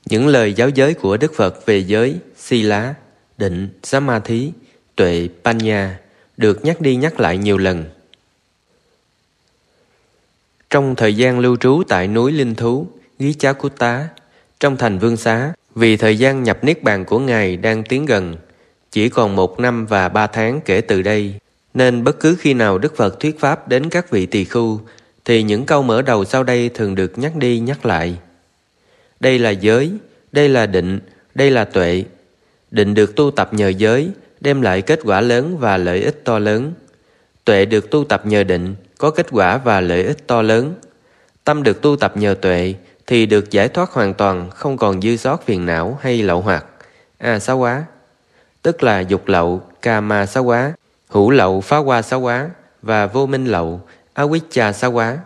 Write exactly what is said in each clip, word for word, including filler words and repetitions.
Những lời giáo giới của Đức Phật về giới, Sila, định, Samadhi, tuệ, Panya được nhắc đi nhắc lại nhiều lần. Trong thời gian lưu trú tại núi Linh Thú, Gichakutta, trong thành Vương Xá, vì thời gian nhập Niết Bàn của Ngài đang tiến gần, chỉ còn một năm và ba tháng kể từ đây, nên bất cứ khi nào Đức Phật thuyết pháp đến các vị tỳ khưu, thì những câu mở đầu sau đây thường được nhắc đi nhắc lại. Đây là giới, đây là định, đây là tuệ. Định được tu tập nhờ giới, đem lại kết quả lớn và lợi ích to lớn. Tuệ được tu tập nhờ định, có kết quả và lợi ích to lớn. Tâm được tu tập nhờ tuệ, thì được giải thoát hoàn toàn, không còn dư sót phiền não hay lậu hoặc. A xá quá, tức là dục lậu, kama xá quá, hữu lậu, phá hoa xá quá, và vô minh lậu, avijja xá quá.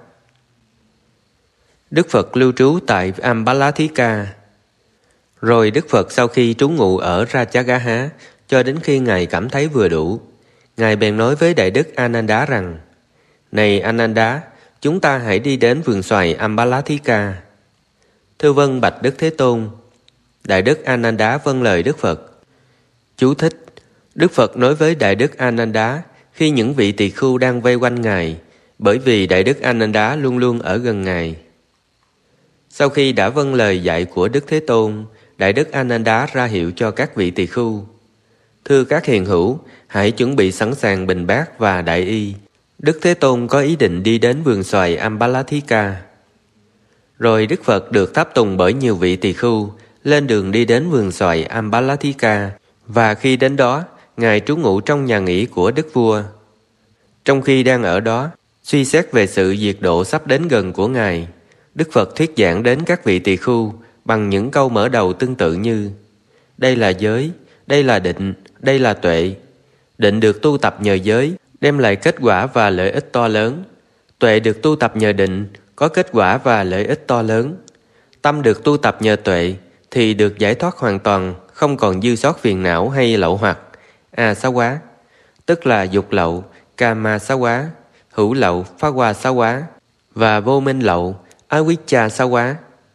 Đức Phật lưu trú tại Ambalatthika. Rồi Đức Phật sau khi trú ngụ ở Rajagaha cho đến khi Ngài cảm thấy vừa đủ, Ngài bèn nói với Đại Đức Ananda rằng: Này Ananda, chúng ta hãy đi đến vườn xoài Ambalatthika. Thưa vâng bạch Đức Thế Tôn. Đại Đức Ananda vâng lời Đức Phật. Chú thích: Đức Phật nói với Đại Đức Ananda khi những vị tỳ khưu đang vây quanh Ngài, bởi vì Đại Đức Ananda luôn luôn ở gần Ngài. Sau khi đã vâng lời dạy của Đức Thế Tôn, Đại Đức Ananda ra hiệu cho các vị tỳ khưu: Thưa các hiền hữu, hãy chuẩn bị sẵn sàng bình bát và đại y. Đức Thế Tôn có ý định đi đến vườn xoài Ambalatthika. Rồi Đức Phật được tháp tùng bởi nhiều vị tỳ khưu, lên đường đi đến vườn xoài Ambalatthika, và khi đến đó, Ngài trú ngụ trong nhà nghỉ của Đức Vua. Trong khi đang ở đó, suy xét về sự diệt độ sắp đến gần của Ngài, Đức Phật thuyết giảng đến các vị tỳ khưu bằng những câu mở đầu tương tự như: Đây là giới, đây là định, đây là tuệ. Định được tu tập nhờ giới, đem lại kết quả và lợi ích to lớn. Tuệ được tu tập nhờ định, có kết quả và lợi ích to lớn. Tâm được tu tập nhờ tuệ, thì được giải thoát hoàn toàn, không còn dư sót phiền não hay lậu hoặc. A xá quá, tức là dục lậu, kama xá quá, hữu lậu, phá hoa xá quá, và vô minh lậu, avijja xá quá.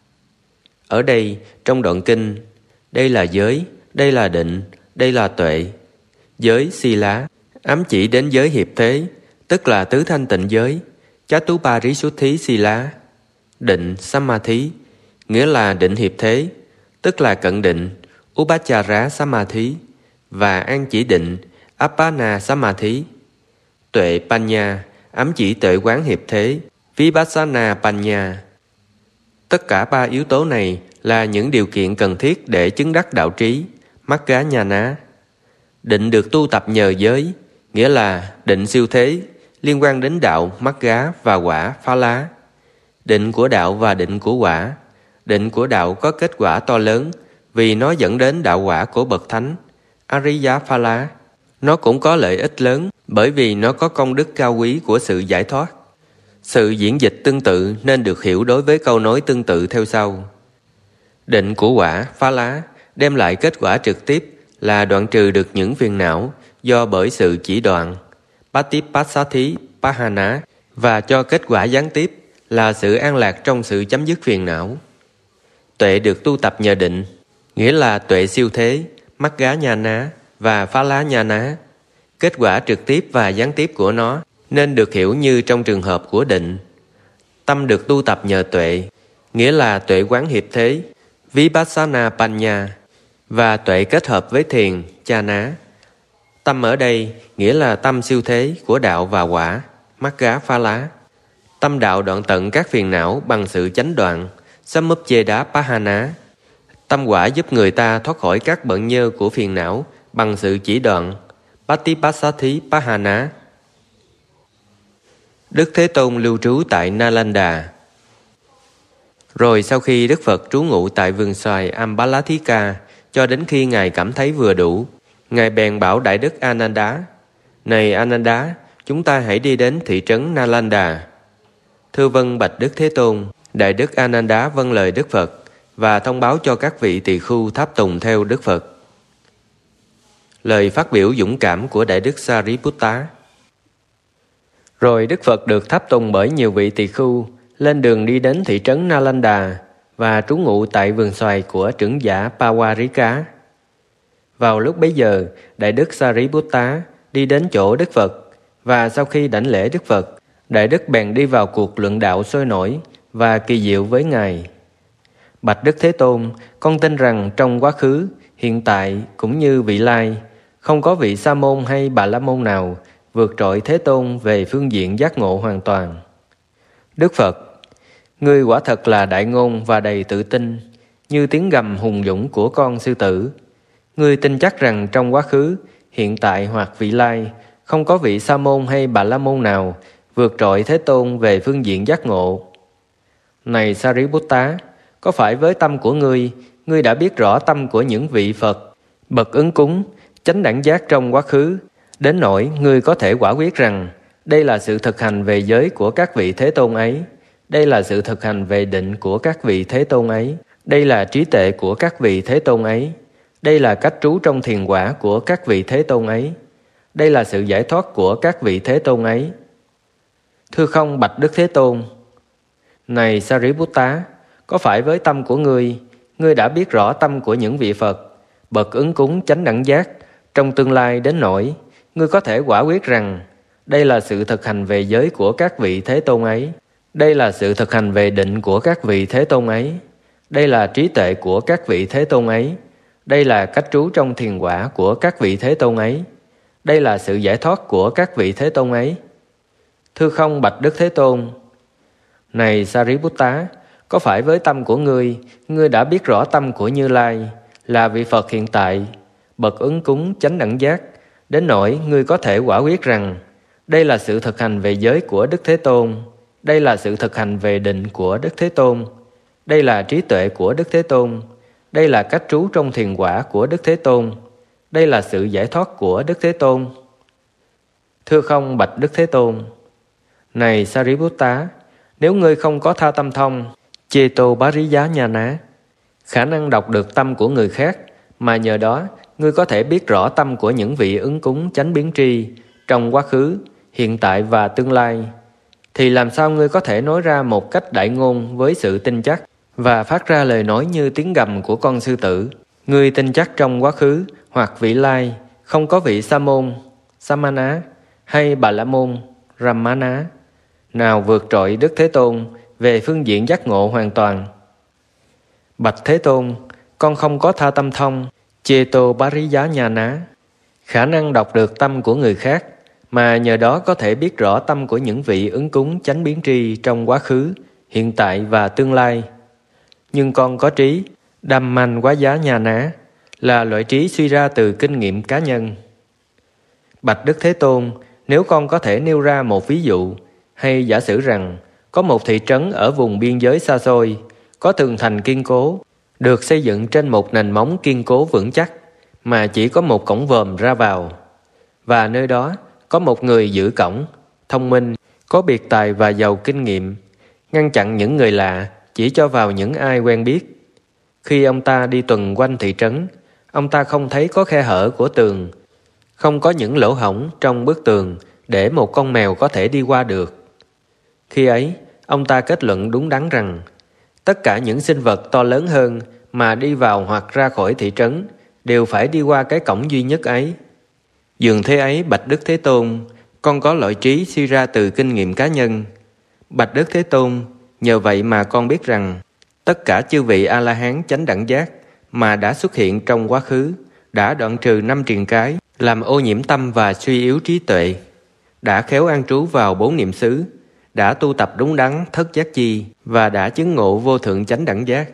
Ở đây, trong đoạn kinh, đây là giới, đây là định, đây là tuệ. Giới Sila ám chỉ đến giới hiệp thế, tức là tứ thanh tịnh giới, Chatuparisuddhi Sila. Định Samadhi nghĩa là định hiệp thế, tức là cận định, Upachara Samadhi, và an chỉ định, Appana Samadhi. Tuệ Panya ám chỉ tuệ quán hiệp thế, Vipassana Panya. Tất cả ba yếu tố này là những điều kiện cần thiết để chứng đắc đạo trí, Magga Nhana. Định được tu tập nhờ giới, nghĩa là định siêu thế, liên quan đến đạo, Magga và quả, Phá Lá. Định của đạo và định của quả. Định của đạo có kết quả to lớn vì nó dẫn đến đạo quả của bậc thánh, Ariya Phala. Nó cũng có lợi ích lớn bởi vì nó có công đức cao quý của sự giải thoát. Sự diễn dịch tương tự nên được hiểu đối với câu nói tương tự theo sau. Định của quả, Phá Lá, đem lại kết quả trực tiếp là đoạn trừ được những phiền não do bởi sự chỉ đoạn, Patipassati Pahana, và cho kết quả gián tiếp là sự an lạc trong sự chấm dứt phiền não. Tuệ được tu tập nhờ định, nghĩa là tuệ siêu thế, Magga Nhana và Phá Lá Nhana. Kết quả trực tiếp và gián tiếp của nó nên được hiểu như trong trường hợp của định. Tâm được tu tập nhờ tuệ, nghĩa là tuệ quán hiệp thế, Vipassana Panya, và tuệ kết hợp với thiền, Chana. Tâm ở đây nghĩa là tâm siêu thế của đạo và quả, Magga Phá Lá. Tâm đạo đoạn tận các phiền não bằng sự chánh đoạn, Samuppcheda Pahana. Tâm quả giúp người ta thoát khỏi các bận nhơ của phiền não bằng sự chỉ đoạn, Patipassati Pahana. Đức Thế Tôn lưu trú tại Nalanda. Rồi sau khi Đức Phật trú ngụ tại vườn xoài Ambalatthika cho đến khi Ngài cảm thấy vừa đủ, Ngài bèn bảo Đại Đức Ananda: Này Ananda, chúng ta hãy đi đến thị trấn Nalanda. Thưa vâng bạch Đức Thế Tôn. Đại Đức Ananda vâng lời Đức Phật và thông báo cho các vị tỳ khưu tháp tùng theo Đức Phật. Lời phát biểu dũng cảm của Đại Đức Sariputta. Rồi Đức Phật được tháp tùng bởi nhiều vị tỳ khưu, lên đường đi đến thị trấn Nalanda, và trú ngụ tại vườn xoài của trưởng giả Pawarika. Vào lúc bấy giờ, Đại Đức Sariputta đi đến chỗ Đức Phật, và sau khi đảnh lễ Đức Phật, Đại Đức bèn đi vào cuộc luận đạo sôi nổi và kỳ diệu với Ngài. Bạch Đức Thế Tôn, con tin rằng trong quá khứ, hiện tại cũng như vị lai, không có vị Sa môn hay Bà La môn nào vượt trội Thế Tôn về phương diện giác ngộ hoàn toàn. Đức Phật, ngươi quả thật là đại ngôn và đầy tự tin, như tiếng gầm hùng dũng của con sư tử. Ngươi tin chắc rằng trong quá khứ, hiện tại hoặc vị lai, không có vị Sa môn hay Bà La môn nào vượt trội Thế Tôn về phương diện giác ngộ. Này Sariputta, có phải với tâm của ngươi, ngươi đã biết rõ tâm của những vị Phật, bậc ứng cúng, chánh đẳng giác trong quá khứ, đến nỗi ngươi có thể quả quyết rằng đây là sự thực hành về giới của các vị Thế Tôn ấy, đây là sự thực hành về định của các vị Thế Tôn ấy, đây là trí tuệ của các vị Thế Tôn ấy, đây là cách trú trong thiền quả của các vị Thế Tôn ấy, đây là sự giải thoát của các vị Thế Tôn ấy. Thưa không, bạch Đức Thế Tôn. Này Sariputta, có phải với tâm của ngươi, ngươi đã biết rõ tâm của những vị Phật, bậc ứng cúng chánh đẳng giác, trong tương lai đến nỗi, ngươi có thể quả quyết rằng đây là sự thực hành về giới của các vị Thế Tôn ấy, đây là sự thực hành về định của các vị Thế Tôn ấy, đây là trí tuệ của các vị Thế Tôn ấy, đây là cách trú trong thiền quả của các vị Thế Tôn ấy, đây là sự giải thoát của các vị Thế Tôn ấy. Thưa không, bạch Đức Thế Tôn. Này Sariputta, có phải với tâm của ngươi, ngươi đã biết rõ tâm của Như Lai, là vị Phật hiện tại, bậc ứng cúng chánh đẳng giác, đến nỗi ngươi có thể quả quyết rằng đây là sự thực hành về giới của Đức Thế Tôn, đây là sự thực hành về định của Đức Thế Tôn, đây là trí tuệ của Đức Thế Tôn, đây là cách trú trong thiền quả của Đức Thế Tôn, đây là sự giải thoát của Đức Thế Tôn. Thưa không, bạch Đức Thế Tôn. Này Sariputta, nếu ngươi không có tha tâm thông, Cheto Bariya Nhana, khả năng đọc được tâm của người khác, mà nhờ đó ngươi có thể biết rõ tâm của những vị ứng cúng chánh biến tri trong quá khứ, hiện tại và tương lai, thì làm sao ngươi có thể nói ra một cách đại ngôn với sự tin chắc và phát ra lời nói như tiếng gầm của con sư tử? Ngươi tin chắc trong quá khứ hoặc vị lai không có vị Sa môn, Samana hay Bà La môn, Ramana nào vượt trội Đức Thế Tôn về phương diện giác ngộ hoàn toàn. Bạch Thế Tôn, con không có tha tâm thông, Cheto Bariya Nhana, khả năng đọc được tâm của người khác, mà nhờ đó có thể biết rõ tâm của những vị ứng cúng chánh biến tri trong quá khứ, hiện tại và tương lai. Nhưng con có trí Dhamman Vaya Nhana, là loại trí suy ra từ kinh nghiệm cá nhân. Bạch Đức Thế Tôn, nếu con có thể nêu ra một ví dụ, hay giả sử rằng có một thị trấn ở vùng biên giới xa xôi, có tường thành kiên cố, được xây dựng trên một nền móng kiên cố vững chắc, mà chỉ có một cổng vòm ra vào, và nơi đó có một người giữ cổng, thông minh, có biệt tài và giàu kinh nghiệm, ngăn chặn những người lạ, chỉ cho vào những ai quen biết. Khi ông ta đi tuần quanh thị trấn, ông ta không thấy có khe hở của tường, không có những lỗ hổng trong bức tường để một con mèo có thể đi qua được. Khi ấy, ông ta kết luận đúng đắn rằng tất cả những sinh vật to lớn hơn mà đi vào hoặc ra khỏi thị trấn đều phải đi qua cái cổng duy nhất ấy. Dường thế ấy, bạch Đức Thế Tôn, con có loại trí suy ra từ kinh nghiệm cá nhân. Bạch Đức Thế Tôn, nhờ vậy mà con biết rằng tất cả chư vị A-la-hán chánh đẳng giác mà đã xuất hiện trong quá khứ đã đoạn trừ năm triền cái, làm ô nhiễm tâm và suy yếu trí tuệ, đã khéo an trú vào bốn niệm xứ, đã tu tập đúng đắn thất giác chi và đã chứng ngộ vô thượng chánh đẳng giác.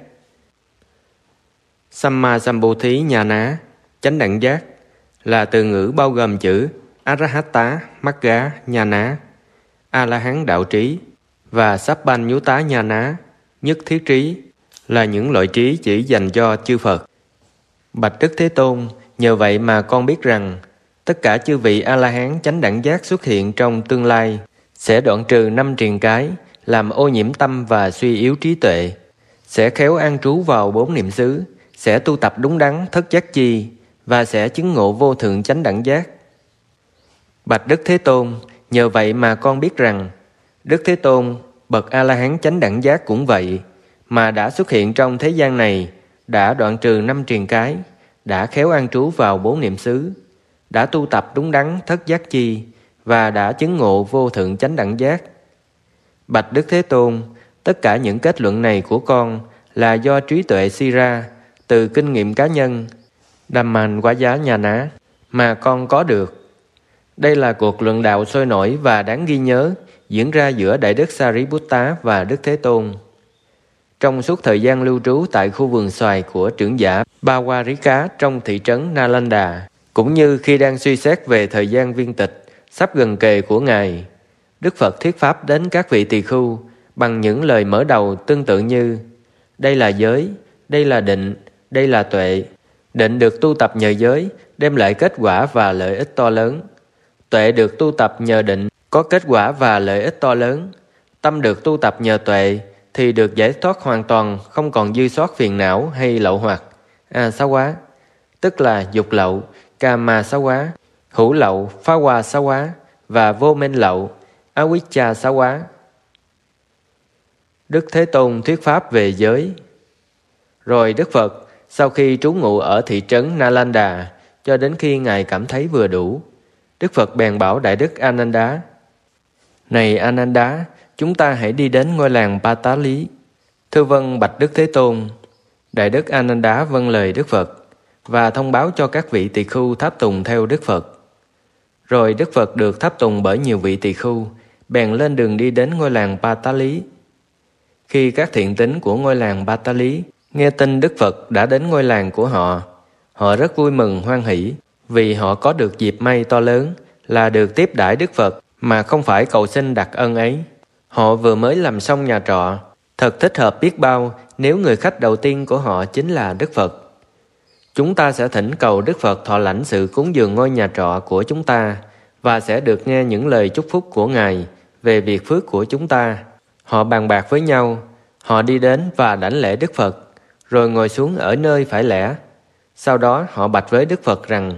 Samma Sambuddhi Nhana, chánh đẳng giác, là từ ngữ bao gồm chữ Arahata Magga Nhana, A-la-hán đạo trí, và Sabbanyuta Nhana, nhất thiết trí, là những loại trí chỉ dành cho chư Phật. Bạch Đức Thế Tôn, nhờ vậy mà con biết rằng tất cả chư vị A-la-hán chánh đẳng giác xuất hiện trong tương lai sẽ đoạn trừ năm triền cái, làm ô nhiễm tâm và suy yếu trí tuệ, sẽ khéo an trú vào bốn niệm xứ, sẽ tu tập đúng đắn thất giác chi và sẽ chứng ngộ vô thượng chánh đẳng giác. Bạch Đức Thế Tôn, nhờ vậy mà con biết rằng Đức Thế Tôn, bậc A-la-hán chánh đẳng giác cũng vậy, mà đã xuất hiện trong thế gian này, đã đoạn trừ năm triền cái, đã khéo an trú vào bốn niệm xứ, đã tu tập đúng đắn thất giác chi, và đã chứng ngộ vô thượng chánh đẳng giác. Bạch Đức Thế Tôn, tất cả những kết luận này của con là do trí tuệ suy ra từ kinh nghiệm cá nhân Dhammam Quả Giá Nhà Ná mà con có được. Đây là cuộc luận đạo sôi nổi và đáng ghi nhớ diễn ra giữa Đại Đức Sariputta và Đức Thế Tôn. Trong suốt thời gian lưu trú tại khu vườn xoài của trưởng giả Bawarika trong thị trấn Nalanda, cũng như khi đang suy xét về thời gian viên tịch sắp gần kề của Ngài, Đức Phật thuyết pháp đến các vị tỳ khưu bằng những lời mở đầu tương tự như: đây là giới, đây là định, đây là tuệ. Định được tu tập nhờ giới, đem lại kết quả và lợi ích to lớn. Tuệ được tu tập nhờ định, có kết quả và lợi ích to lớn. Tâm được tu tập nhờ tuệ, thì được giải thoát hoàn toàn, không còn dư sót phiền não hay lậu hoặc. À xá quá, tức là dục lậu, kama xá quá, hữu lậu, phá hoa xá quá, và vô minh lậu, avijja xá quá. Đức Thế Tôn thuyết pháp về giới. Rồi Đức Phật, sau khi trú ngụ ở thị trấn Nalanda, cho đến khi Ngài cảm thấy vừa đủ, Đức Phật bèn bảo Đại Đức Ananda: này Ananda, chúng ta hãy đi đến ngôi làng Patali. Thưa vâng, bạch Đức Thế Tôn. Đại Đức Ananda vâng lời Đức Phật và thông báo cho các vị tỳ khưu tháp tùng theo Đức Phật. Rồi Đức Phật được tháp tùng bởi nhiều vị tỳ khưu, bèn lên đường đi đến ngôi làng Patali. Khi các thiện tín của ngôi làng Patali nghe tin Đức Phật đã đến ngôi làng của họ, họ rất vui mừng hoan hỷ, vì họ có được dịp may to lớn là được tiếp đãi Đức Phật mà không phải cầu xin đặc ân ấy. Họ vừa mới làm xong nhà trọ, thật thích hợp biết bao nếu người khách đầu tiên của họ chính là Đức Phật. Chúng ta sẽ thỉnh cầu Đức Phật thọ lãnh sự cúng dường ngôi nhà trọ của chúng ta và sẽ được nghe những lời chúc phúc của Ngài về việc phước của chúng ta. Họ bàn bạc với nhau, họ đi đến và đảnh lễ Đức Phật, rồi ngồi xuống ở nơi phải lẽ. Sau đó họ bạch với Đức Phật rằng: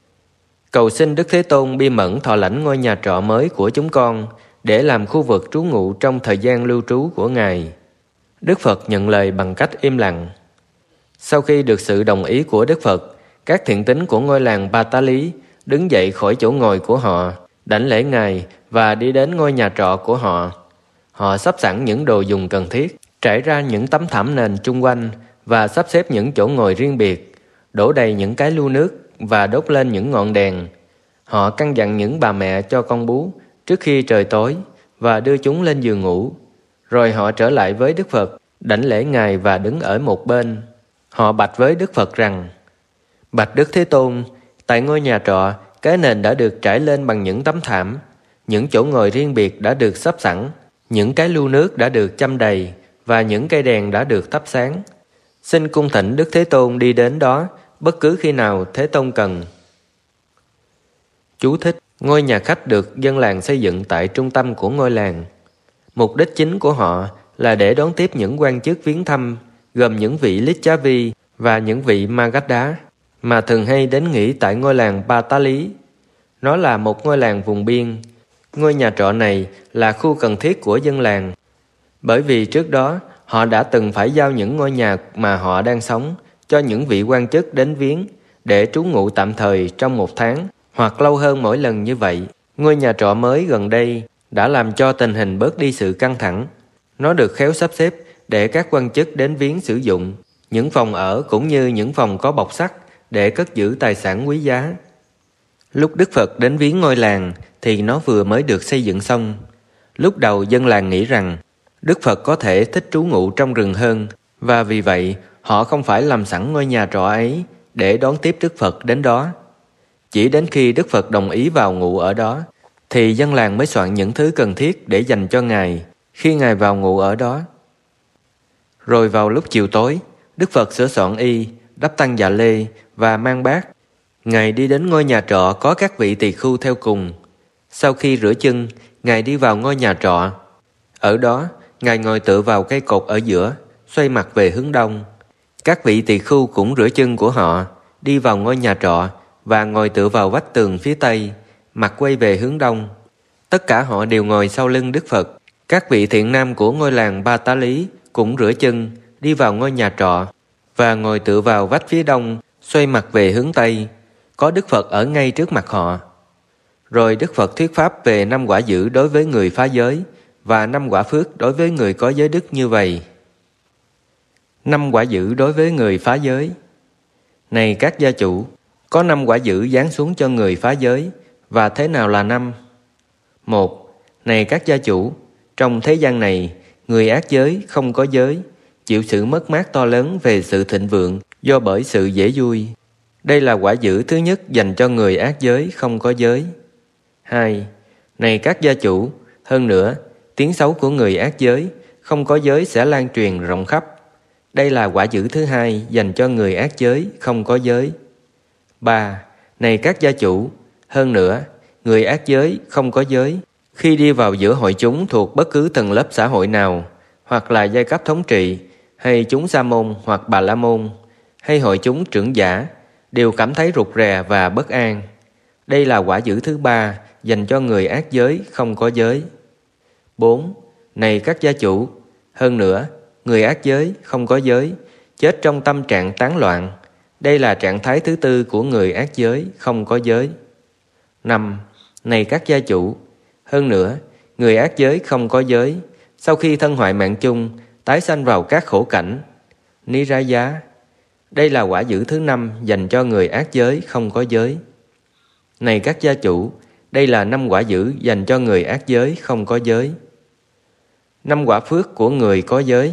cầu xin Đức Thế Tôn bi mẫn thọ lãnh ngôi nhà trọ mới của chúng con để làm khu vực trú ngụ trong thời gian lưu trú của Ngài. Đức Phật nhận lời bằng cách im lặng. Sau khi được sự đồng ý của Đức Phật, các thiện tín của ngôi làng Patali đứng dậy khỏi chỗ ngồi của họ, đảnh lễ Ngài và đi đến ngôi nhà trọ của họ. Họ sắp sẵn những đồ dùng cần thiết, trải ra những tấm thảm nền chung quanh và sắp xếp những chỗ ngồi riêng biệt, đổ đầy những cái lu nước và đốt lên những ngọn đèn. Họ căn dặn những bà mẹ cho con bú trước khi trời tối và đưa chúng lên giường ngủ. Rồi họ trở lại với Đức Phật, đảnh lễ Ngài và đứng ở một bên. Họ bạch với Đức Phật rằng: bạch Đức Thế Tôn, tại ngôi nhà trọ, cái nền đã được trải lên bằng những tấm thảm, những chỗ ngồi riêng biệt đã được sắp sẵn, những cái lu nước đã được châm đầy và những cây đèn đã được thắp sáng. Xin cung thỉnh Đức Thế Tôn đi đến đó bất cứ khi nào Thế Tôn cần. Chú thích: ngôi nhà khách được dân làng xây dựng tại trung tâm của ngôi làng. Mục đích chính của họ là để đón tiếp những quan chức viếng thăm, gồm những vị Licchavi và những vị Magadha, mà thường hay đến nghỉ tại ngôi làng Patali. Nó là một ngôi làng vùng biên. Ngôi nhà trọ này là khu cần thiết của dân làng, bởi vì trước đó họ đã từng phải giao những ngôi nhà mà họ đang sống cho những vị quan chức đến viếng để trú ngụ tạm thời trong một tháng hoặc lâu hơn mỗi lần như vậy. Ngôi nhà trọ mới gần đây đã làm cho tình hình bớt đi sự căng thẳng. Nó được khéo sắp xếp để các quan chức đến viếng sử dụng, những phòng ở cũng như những phòng có bọc sắt để cất giữ tài sản quý giá. Lúc Đức Phật đến viếng ngôi làng thì nó vừa mới được xây dựng xong. Lúc đầu dân làng nghĩ rằng Đức Phật có thể thích trú ngụ trong rừng hơn, và vì vậy họ không phải làm sẵn ngôi nhà trọ ấy để đón tiếp Đức Phật đến đó. Chỉ đến khi Đức Phật đồng ý vào ngụ ở đó, thì dân làng mới soạn những thứ cần thiết để dành cho Ngài khi Ngài vào ngụ ở đó. Rồi vào lúc chiều tối, Đức Phật sửa soạn y, đắp tăng dạ lê và mang bát. Ngài đi đến ngôi nhà trọ có các vị tỳ khưu theo cùng. Sau khi rửa chân, Ngài đi vào ngôi nhà trọ. Ở đó, Ngài ngồi tựa vào cây cột ở giữa, xoay mặt về hướng đông. Các vị tỳ khưu cũng rửa chân của họ, đi vào ngôi nhà trọ và ngồi tựa vào vách tường phía tây, mặt quay về hướng đông. Tất cả họ đều ngồi sau lưng Đức Phật. Các vị thiện nam của ngôi làng Patali cũng rửa chân đi vào ngôi nhà trọ và ngồi tựa vào vách phía đông, xoay mặt về hướng Tây. Có Đức Phật ở ngay trước mặt họ. Rồi Đức Phật thuyết pháp về năm quả dữ đối với người phá giới và năm quả phước đối với người có giới đức như vậy. Năm quả dữ đối với người phá giới. Này các gia chủ, có năm quả dữ giáng xuống cho người phá giới, và thế nào là năm? Một, này các gia chủ, trong thế gian này, người ác giới không có giới, chịu sự mất mát to lớn về sự thịnh vượng do bởi sự dễ vui. Đây là quả dữ thứ nhất dành cho người ác giới không có giới. Hai, này các gia chủ, hơn nữa, tiếng xấu của người ác giới không có giới sẽ lan truyền rộng khắp. Đây là quả dữ thứ hai dành cho người ác giới không có giới. Ba, này các gia chủ, hơn nữa, người ác giới không có giới, khi đi vào giữa hội chúng thuộc bất cứ tầng lớp xã hội nào, hoặc là giai cấp thống trị, hay chúng sa môn hoặc bà la môn, hay hội chúng trưởng giả, đều cảm thấy rụt rè và bất an. Đây là quả dữ thứ ba dành cho người ác giới không có giới. Bốn, này các gia chủ, hơn nữa, người ác giới không có giới, chết trong tâm trạng tán loạn. Đây là trạng thái thứ tư của người ác giới không có giới. Năm, này các gia chủ, hơn nữa, người ác giới không có giới, sau khi thân hoại mạng chung, tái sanh vào các khổ cảnh. Ni ra giá. Đây là quả dữ thứ năm dành cho người ác giới không có giới. Này các gia chủ, đây là năm quả dữ dành cho người ác giới không có giới. Năm quả phước của người có giới.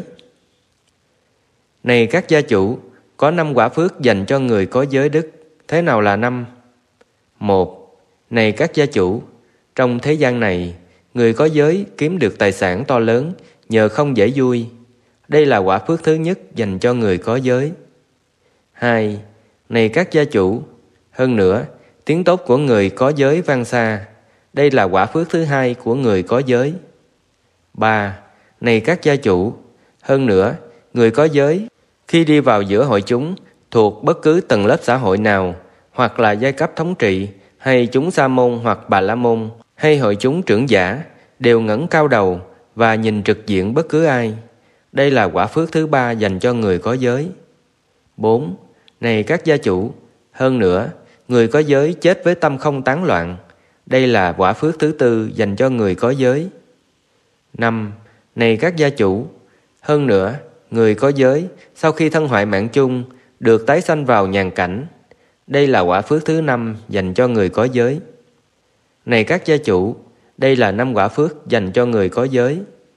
Này các gia chủ, có năm quả phước dành cho người có giới đức. Thế nào là năm? Một, này các gia chủ, trong thế gian này, người có giới kiếm được tài sản to lớn nhờ không dễ vui. Đây là quả phước thứ nhất dành cho người có giới. Hai, này các gia chủ, hơn nữa, tiếng tốt của người có giới vang xa. Đây là quả phước thứ hai của người có giới. Ba, này các gia chủ, hơn nữa, người có giới, khi đi vào giữa hội chúng, thuộc bất cứ tầng lớp xã hội nào, hoặc là giai cấp thống trị, hay chúng sa môn hoặc bà la môn, hay hội chúng trưởng giả, đều ngẩng cao đầu và nhìn trực diện bất cứ ai. Đây là quả phước thứ ba dành cho người có giới. Bốn, này các gia chủ, hơn nữa, người có giới chết với tâm không tán loạn. Đây là quả phước thứ tư dành cho người có giới. Năm, này các gia chủ, hơn nữa, người có giới sau khi thân hoại mạng chung được tái sanh vào nhàn cảnh. Đây là quả phước thứ năm dành cho người có giới. Này các gia chủ, đây là năm quả phước dành cho người có giới.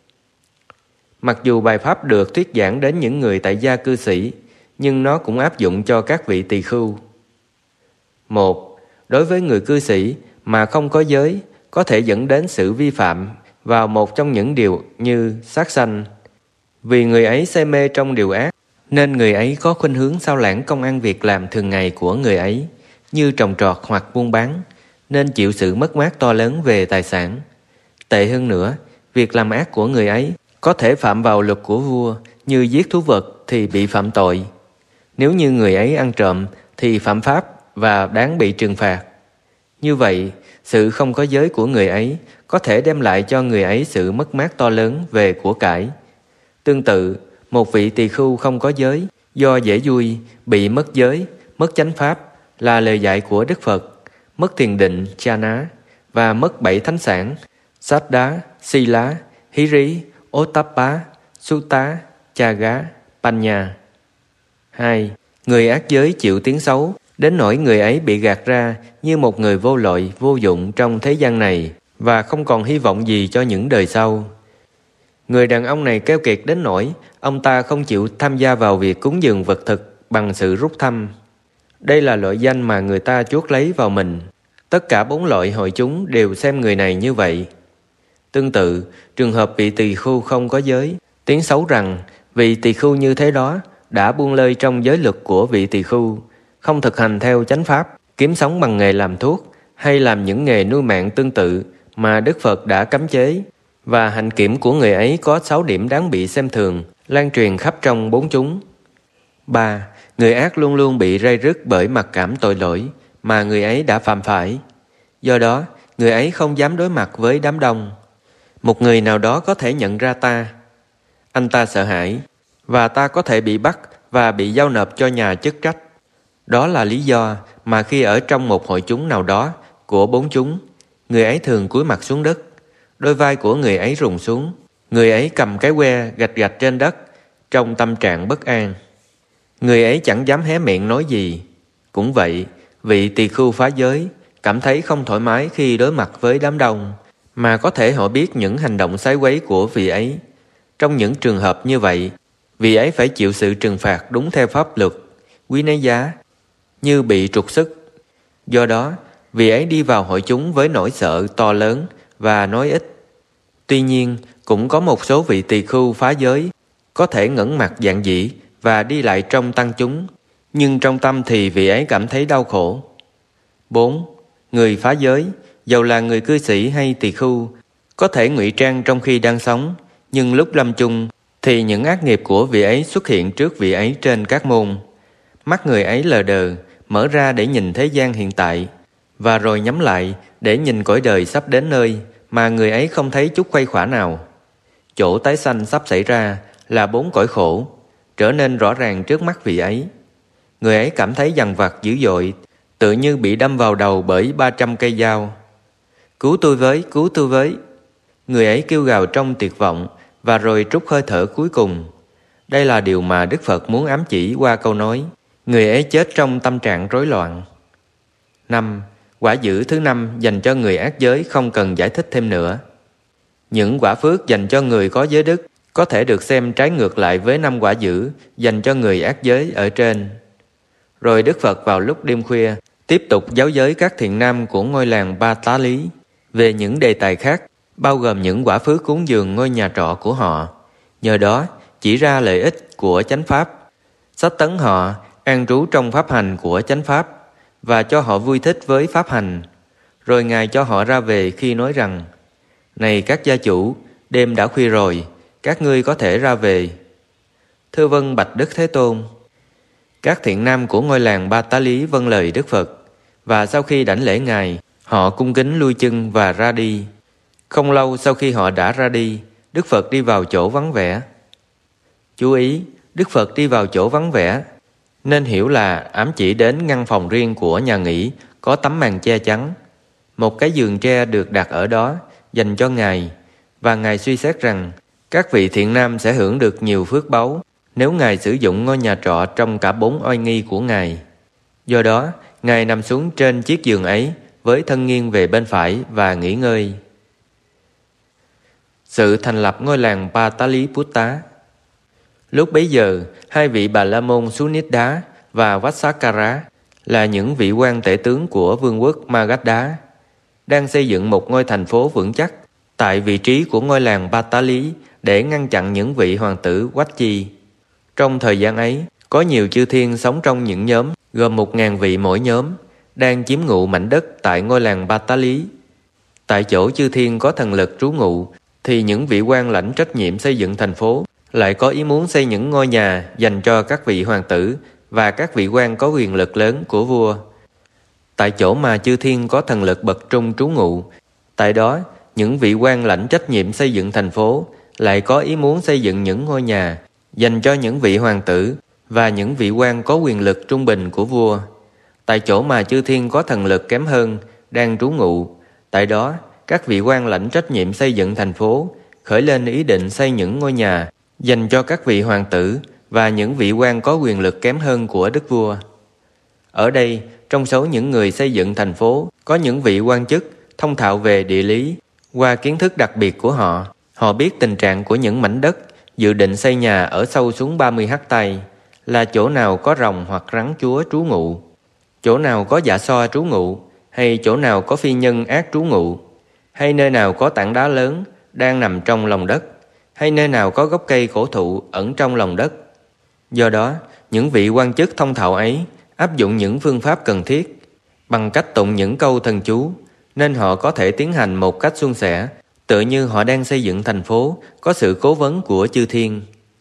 Mặc dù bài pháp được thuyết giảng đến những người tại gia cư sĩ, nhưng nó cũng áp dụng cho các vị tỳ khưu. Một, đối với người cư sĩ mà không có giới, có thể dẫn đến sự vi phạm vào một trong những điều như sát sanh. Vì người ấy say mê trong điều ác, nên người ấy có khuynh hướng sao lãng công ăn việc làm thường ngày của người ấy, như trồng trọt hoặc buôn bán, nên chịu sự mất mát to lớn về tài sản. Tệ hơn nữa, việc làm ác của người ấy có thể phạm vào luật của vua, như giết thú vật thì bị phạm tội. Nếu như người ấy ăn trộm thì phạm pháp và đáng bị trừng phạt. Như vậy, sự không có giới của người ấy có thể đem lại cho người ấy sự mất mát to lớn về của cải. Tương tự, một vị tỳ khưu không có giới, do dễ vui, bị mất giới, mất chánh pháp là lời dạy của Đức Phật, mất thiền định, chana, và mất bảy thánh sản, sát đá, si lá, hí rí, Ottappa, Sutta, Chaga, Panya. Hai, người ác giới chịu tiếng xấu, đến nỗi người ấy bị gạt ra như một người vô lợi, vô dụng trong thế gian này và không còn hy vọng gì cho những đời sau. Người đàn ông này keo kiệt đến nỗi ông ta không chịu tham gia vào việc cúng dường vật thực bằng sự rút thăm. Đây là loại danh mà người ta chuốc lấy vào mình. Tất cả bốn loại hội chúng đều xem người này như vậy. Tương tự, trường hợp vị tỳ khưu không có giới, tiếng xấu rằng vị tỳ khưu như thế đó đã buông lơi trong giới luật của vị tỳ khưu, không thực hành theo chánh pháp, kiếm sống bằng nghề làm thuốc hay làm những nghề nuôi mạng tương tự mà Đức Phật đã cấm chế, và hạnh kiểm của người ấy có sáu điểm đáng bị xem thường, lan truyền khắp trong bốn chúng. Ba, người ác luôn luôn bị ray rứt bởi mặc cảm tội lỗi mà người ấy đã phạm phải. Do đó, người ấy không dám đối mặt với đám đông. Một người nào đó có thể nhận ra ta. Anh ta sợ hãi. và ta có thể bị bắt và bị giao nộp cho nhà chức trách. Đó là lý do mà khi ở trong một hội chúng nào đó của bốn chúng, người ấy thường cúi mặt xuống đất, đôi vai của người ấy rùng xuống, người ấy cầm cái que gạch gạch trên đất trong tâm trạng bất an. Người ấy chẳng dám hé miệng nói gì. Cũng vậy, vị tỳ khưu phá giới cảm thấy không thoải mái khi đối mặt với đám đông, mà có thể họ biết những hành động sái quấy của vị ấy. Trong những trường hợp như vậy, vị ấy phải chịu sự trừng phạt đúng theo pháp luật, quý nấy giá, như bị trục xuất. Do đó, vị ấy đi vào hội chúng với nỗi sợ to lớn và nói ít. Tuy nhiên, cũng có một số vị tỳ khưu phá giới có thể ngẩng mặt giản dị và đi lại trong tăng chúng, nhưng trong tâm thì vị ấy cảm thấy đau khổ. bốn. Người phá giới, dầu là người cư sĩ hay tỳ khưu, có thể ngụy trang trong khi đang sống, nhưng lúc lâm chung thì những ác nghiệp của vị ấy xuất hiện trước vị ấy trên các môn. Mắt người ấy lờ đờ, mở ra để nhìn thế gian hiện tại, và rồi nhắm lại để nhìn cõi đời sắp đến nơi mà người ấy không thấy chút khuây khỏa nào. Chỗ tái sanh sắp xảy ra là bốn cõi khổ, trở nên rõ ràng trước mắt vị ấy. Người ấy cảm thấy dằn vặt dữ dội, tự như bị đâm vào đầu bởi ba trăm cây dao. Cứu tôi với, cứu tôi với! Người ấy kêu gào trong tuyệt vọng và rồi trút hơi thở cuối cùng. Đây là điều mà Đức Phật muốn ám chỉ qua câu nói, người ấy chết trong tâm trạng rối loạn. năm. Quả dữ thứ năm dành cho người ác giới không cần giải thích thêm nữa. Những quả phước dành cho người có giới đức có thể được xem trái ngược lại với năm quả dữ dành cho người ác giới ở trên. Rồi Đức Phật vào lúc đêm khuya tiếp tục giáo giới các thiện nam của ngôi làng Ba Tá Lý về những đề tài khác, bao gồm những quả phước cúng dường ngôi nhà trọ của họ, nhờ đó chỉ ra lợi ích của chánh pháp, sách tấn họ an trú trong pháp hành của chánh pháp và cho họ vui thích với pháp hành. Rồi Ngài cho họ ra về khi nói rằng: Này các gia chủ, đêm đã khuya rồi, các ngươi có thể ra về. Thưa vâng bạch Đức Thế Tôn. Các thiện nam của ngôi làng Ba Tá Lý vâng lời Đức Phật, và sau khi đảnh lễ Ngài, họ cung kính lui chân và ra đi. Không lâu sau khi họ đã ra đi, Đức Phật đi vào chỗ vắng vẻ. Chú ý, Đức Phật đi vào chỗ vắng vẻ nên hiểu là ám chỉ đến ngăn phòng riêng của nhà nghỉ có tấm màn che chắn. Một cái giường tre được đặt ở đó dành cho Ngài, và Ngài suy xét rằng các vị thiện nam sẽ hưởng được nhiều phước báu nếu Ngài sử dụng ngôi nhà trọ trong cả bốn oai nghi của Ngài. Do đó, Ngài nằm xuống trên chiếc giường ấy với thân nghiêng về bên phải và nghỉ ngơi. Sự thành lập ngôi làng Pataliputta. Lúc bấy giờ, hai vị Bà La Môn Sunidá và Vassakara là những vị quan tể tướng của vương quốc Magadha đang xây dựng một ngôi thành phố vững chắc tại vị trí của ngôi làng Patali để ngăn chặn những vị hoàng tử Quách Chi. Trong thời gian ấy, có nhiều chư thiên sống trong những nhóm gồm một ngàn vị mỗi nhóm đang chiếm ngụ mảnh đất tại ngôi làng Patali. Tại chỗ chư thiên có thần lực trú ngụ thì những vị quan lãnh trách nhiệm xây dựng thành phố lại có ý muốn xây những ngôi nhà dành cho các vị hoàng tử và các vị quan có quyền lực lớn của vua. Tại chỗ mà chư thiên có thần lực bậc trung trú ngụ, tại đó những vị quan lãnh trách nhiệm xây dựng thành phố lại có ý muốn xây dựng những ngôi nhà dành cho những vị hoàng tử và những vị quan có quyền lực trung bình của vua. Tại chỗ mà chư thiên có thần lực kém hơn đang trú ngụ, tại đó các vị quan lãnh trách nhiệm xây dựng thành phố khởi lên ý định xây những ngôi nhà dành cho các vị hoàng tử và những vị quan có quyền lực kém hơn của đức vua. Ở đây, trong số những người xây dựng thành phố, có những vị quan chức thông thạo về địa lý. Qua kiến thức đặc biệt của họ, họ biết tình trạng của những mảnh đất dự định xây nhà ở sâu xuống ba mươi hecta, là chỗ nào có rồng hoặc rắn chúa trú ngụ, chỗ nào có dạ xoa trú ngụ, hay chỗ nào có phi nhân ác trú ngụ, hay nơi nào có tảng đá lớn đang nằm trong lòng đất, hay nơi nào có gốc cây cổ thụ ẩn trong lòng đất. Do đó, những vị quan chức thông thạo ấy áp dụng những phương pháp cần thiết bằng cách tụng những câu thần chú, nên họ có thể tiến hành một cách suôn sẻ, tựa như họ đang xây dựng thành phố có sự cố vấn của chư thiên.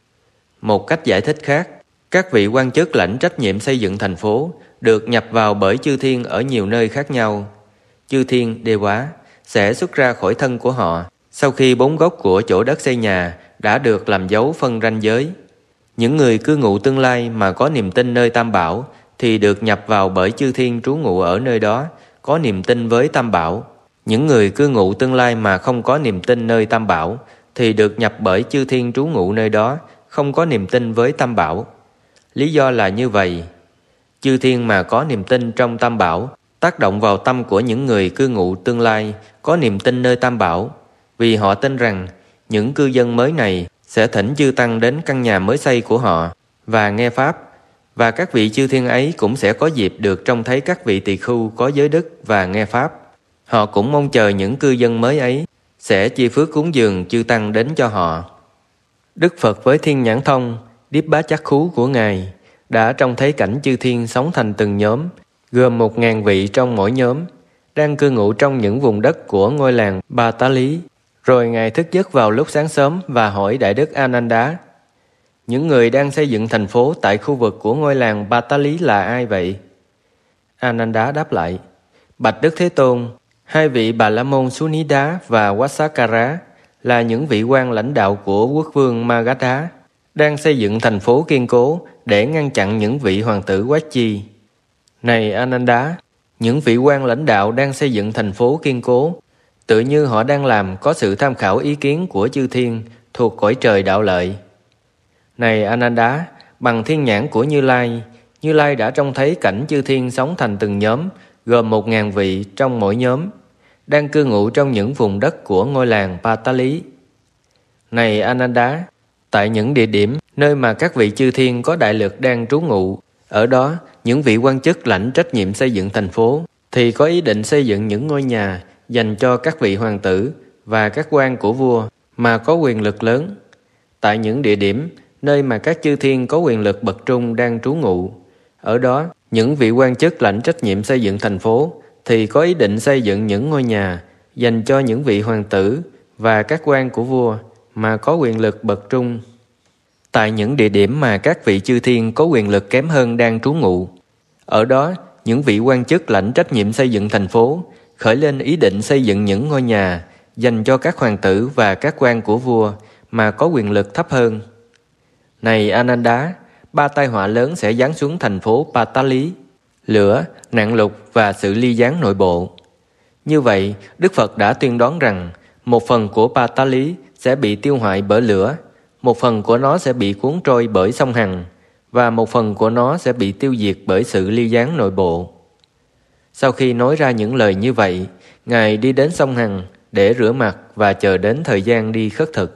Một cách giải thích khác, các vị quan chức lãnh trách nhiệm xây dựng thành phố được nhập vào bởi chư thiên ở nhiều nơi khác nhau. Chư thiên Đê Quá sẽ xuất ra khỏi thân của họ sau khi bốn gốc của chỗ đất xây nhà đã được làm dấu phân ranh giới. Những người cư ngụ tương lai mà có niềm tin nơi Tam Bảo thì được nhập vào bởi chư thiên trú ngụ ở nơi đó, có niềm tin với Tam Bảo. Những người cư ngụ tương lai mà không có niềm tin nơi Tam Bảo thì được nhập bởi chư thiên trú ngụ nơi đó, không có niềm tin với Tam Bảo. Lý do là như vậy. Chư thiên mà có niềm tin trong Tam Bảo tác động vào tâm của những người cư ngụ tương lai có niềm tin nơi Tam Bảo, vì họ tin rằng những cư dân mới này sẽ thỉnh chư tăng đến căn nhà mới xây của họ và nghe Pháp, và các vị chư thiên ấy cũng sẽ có dịp được trông thấy các vị tỳ khưu có giới đức và nghe Pháp. Họ cũng mong chờ những cư dân mới ấy sẽ chi phước cúng dường chư tăng đến cho họ. Đức Phật với thiên nhãn thông, Điếp Bá Chắc Khú của Ngài đã trông thấy cảnh chư thiên sống thành từng nhóm, gồm một ngàn vị trong mỗi nhóm, đang cư ngụ trong những vùng đất của ngôi làng Ba Tá Lý. Rồi Ngài thức giấc vào lúc sáng sớm và hỏi Đại Đức Ananda: những người đang xây dựng thành phố tại khu vực của ngôi làng Ba Tá Lý là ai vậy? Ananda đáp lại: bạch Đức Thế Tôn, hai vị Bà La Môn Sunida và Vassakara là những vị quan lãnh đạo của quốc vương Magadha, đang xây dựng thành phố kiên cố để ngăn chặn những vị hoàng tử Quách Chi. Này Ananda, những vị quan lãnh đạo đang xây dựng thành phố kiên cố, tự như họ đang làm có sự tham khảo ý kiến của chư thiên thuộc cõi trời đạo lợi. Này Ananda, bằng thiên nhãn của Như Lai, Như Lai đã trông thấy cảnh chư thiên sống thành từng nhóm, gồm một ngàn vị trong mỗi nhóm, đang cư ngụ trong những vùng đất của ngôi làng Pa Tá Lý. Này Ananda, tại những địa điểm nơi mà các vị chư thiên có đại lực đang trú ngụ, ở đó những vị quan chức lãnh trách nhiệm xây dựng thành phố thì có ý định xây dựng những ngôi nhà dành cho các vị hoàng tử và các quan của vua mà có quyền lực lớn. Tại những địa điểm nơi mà các chư thiên có quyền lực bậc trung đang trú ngụ, ở đó những vị quan chức lãnh trách nhiệm xây dựng thành phố thì có ý định xây dựng những ngôi nhà dành cho những vị hoàng tử và các quan của vua mà có quyền lực bậc trung. Tại những địa điểm mà các vị chư thiên có quyền lực kém hơn đang trú ngụ, ở đó những vị quan chức lãnh trách nhiệm xây dựng thành phố khởi lên ý định xây dựng những ngôi nhà dành cho các hoàng tử và các quan của vua mà có quyền lực thấp hơn. Này Ananda, ba tai họa lớn sẽ giáng xuống thành phố Pa Tá Lý: lửa, nạn lụt và sự ly gián nội bộ. Như vậy, Đức Phật đã tuyên đoán rằng một phần của Pa Tá Lý sẽ bị tiêu hoại bởi lửa, một phần của nó sẽ bị cuốn trôi bởi sông Hằng, và một phần của nó sẽ bị tiêu diệt bởi sự ly gián nội bộ. Sau khi nói ra những lời như vậy, Ngài đi đến sông Hằng để rửa mặt và chờ đến thời gian đi khất thực.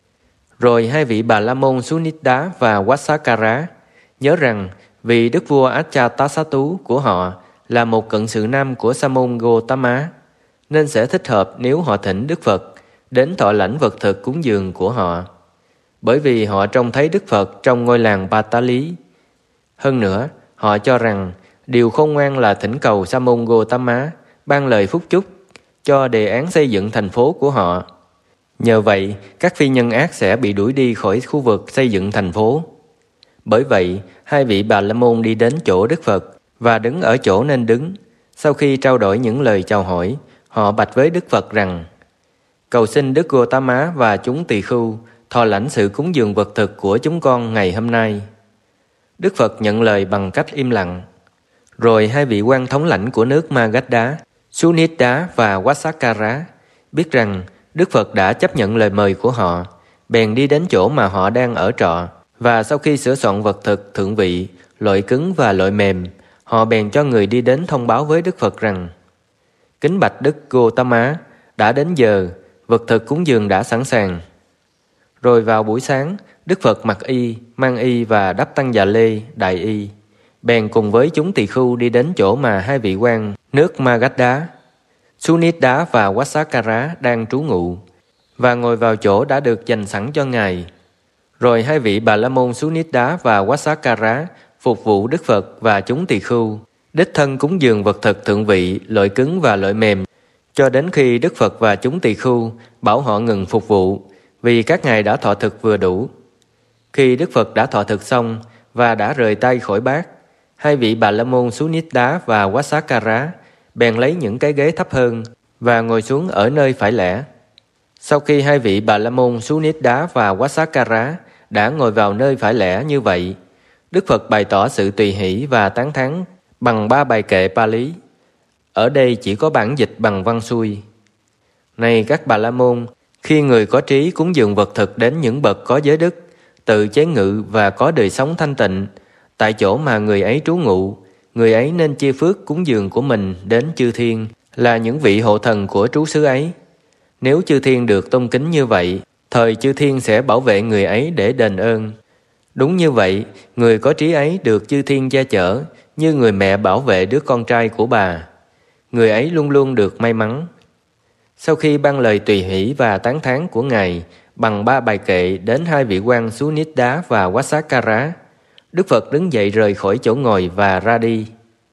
Rồi hai vị Bà La Môn Sunida và Vassakara nhớ rằng vì đức vua Ajatasattu của họ là một cận sự nam của Sa môn Gotama, nên sẽ thích hợp nếu họ thỉnh Đức Phật đến thọ lãnh vật thực cúng dường của họ, bởi vì họ trông thấy Đức Phật trong ngôi làng Pa Tá Lý. Hơn nữa, họ cho rằng điều khôn ngoan là thỉnh cầu Sa môn Gotama ban lời phúc chúc cho đề án xây dựng thành phố của họ. Nhờ vậy, các phi nhân ác sẽ bị đuổi đi khỏi khu vực xây dựng thành phố. Bởi vậy, hai vị Bà La Môn đi đến chỗ Đức Phật và đứng ở chỗ nên đứng. Sau khi trao đổi những lời chào hỏi, họ bạch với Đức Phật rằng: cầu xin Đức Gotama và chúng tỳ khưu thọ lãnh sự cúng dường vật thực của chúng con ngày hôm nay. Đức Phật nhận lời bằng cách im lặng. Rồi hai vị quan thống lãnh của nước Magadha, Sunida và Vassakara biết rằng Đức Phật đã chấp nhận lời mời của họ, bèn đi đến chỗ mà họ đang ở trọ, và sau khi sửa soạn vật thực thượng vị, loại cứng và loại mềm, họ bèn cho người đi đến thông báo với Đức Phật rằng: kính bạch Đức Gotama, đã đến giờ, vật thực cúng dường đã sẵn sàng. Rồi vào buổi sáng, Đức Phật mặc y, mang y và đắp tăng già lê, đại y, bèn cùng với chúng tỳ khưu đi đến chỗ mà hai vị quan nước Magadha, Sunida và Vassakara đang trú ngụ, và ngồi vào chỗ đã được dành sẵn cho Ngài. Rồi hai vị Bà La Môn Sunida và Vassakara phục vụ Đức Phật và chúng tỳ khưu, đích thân cúng dường vật thực thượng vị, loại cứng và loại mềm, cho đến khi Đức Phật và chúng tỳ khưu bảo họ ngừng phục vụ, vì các ngài đã thọ thực vừa đủ. Khi Đức Phật đã thọ thực xong và đã rời tay khỏi bát, hai vị Bà La Môn Sunida và Vassakara bèn lấy những cái ghế thấp hơn và ngồi xuống ở nơi phải lẻ. Sau khi hai vị Bà La Môn Sunida và Vassakara đã ngồi vào nơi phải lẽ như vậy. Đức Phật bày tỏ sự tùy hỷ và tán thán bằng ba bài kệ Pali. Ở đây chỉ có bản dịch bằng văn xuôi. Này các Bà La Môn, khi người có trí cúng dường vật thực đến những bậc có giới đức, tự chế ngự và có đời sống thanh tịnh, tại chỗ mà người ấy trú ngụ, người ấy nên chia phước cúng dường của mình đến chư thiên, là những vị hộ thần của trú xứ ấy. Nếu chư thiên được tôn kính như vậy, thời chư thiên sẽ bảo vệ người ấy để đền ơn. Đúng như vậy, người có trí ấy được chư thiên che chở, như người mẹ bảo vệ đứa con trai của bà. Người ấy luôn luôn được may mắn. Sau khi ban lời tùy hỷ và tán thán của Ngài bằng ba bài kệ đến hai vị quan Sunidá và Vasakkara, Đức Phật đứng dậy rời khỏi chỗ ngồi và ra đi.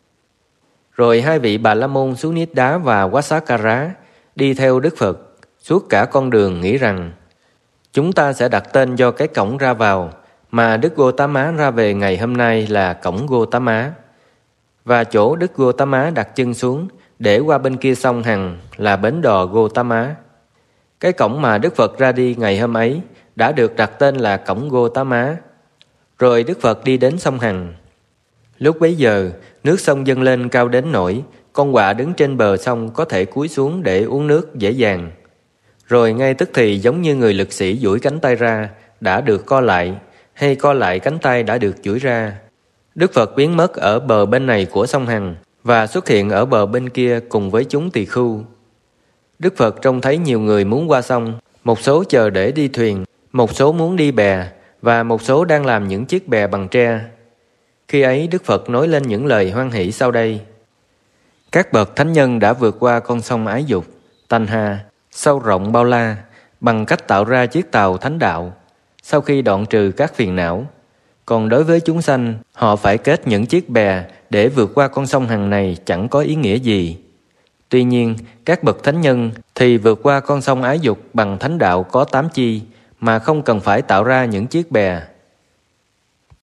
Rồi hai vị Bà La Môn Sunidá và Vasakkara đi theo Đức Phật suốt cả con đường, nghĩ rằng chúng ta sẽ đặt tên cho cái cổng ra vào mà Đức Gotama ra về ngày hôm nay là cổng Gotama, và chỗ Đức Gotama đặt chân xuống để qua bên kia sông Hằng là bến đò Gotama. Cái cổng mà Đức Phật ra đi ngày hôm ấy đã được đặt tên là cổng Gotama. Rồi Đức Phật đi đến sông Hằng. Lúc bấy giờ, nước sông dâng lên cao đến nỗi con quạ đứng trên bờ sông có thể cúi xuống để uống nước dễ dàng. Rồi ngay tức thì, giống như người lực sĩ duỗi cánh tay ra đã được co lại, hay co lại cánh tay đã được duỗi ra, Đức Phật biến mất ở bờ bên này của sông Hằng và xuất hiện ở bờ bên kia cùng với chúng tỳ khưu. Đức Phật trông thấy nhiều người muốn qua sông, một số chờ để đi thuyền, một số muốn đi bè, và một số đang làm những chiếc bè bằng tre. Khi ấy Đức Phật nói lên những lời hoan hỷ sau đây. Các bậc thánh nhân đã vượt qua con sông ái dục, tanh hà, sâu rộng bao la, bằng cách tạo ra chiếc tàu thánh đạo, sau khi đoạn trừ các phiền não. Còn đối với chúng sanh, họ phải kết những chiếc bè để vượt qua con sông Hằng này chẳng có ý nghĩa gì. Tuy nhiên, các bậc thánh nhân thì vượt qua con sông ái dục bằng thánh đạo có tám chi, mà không cần phải tạo ra những chiếc bè.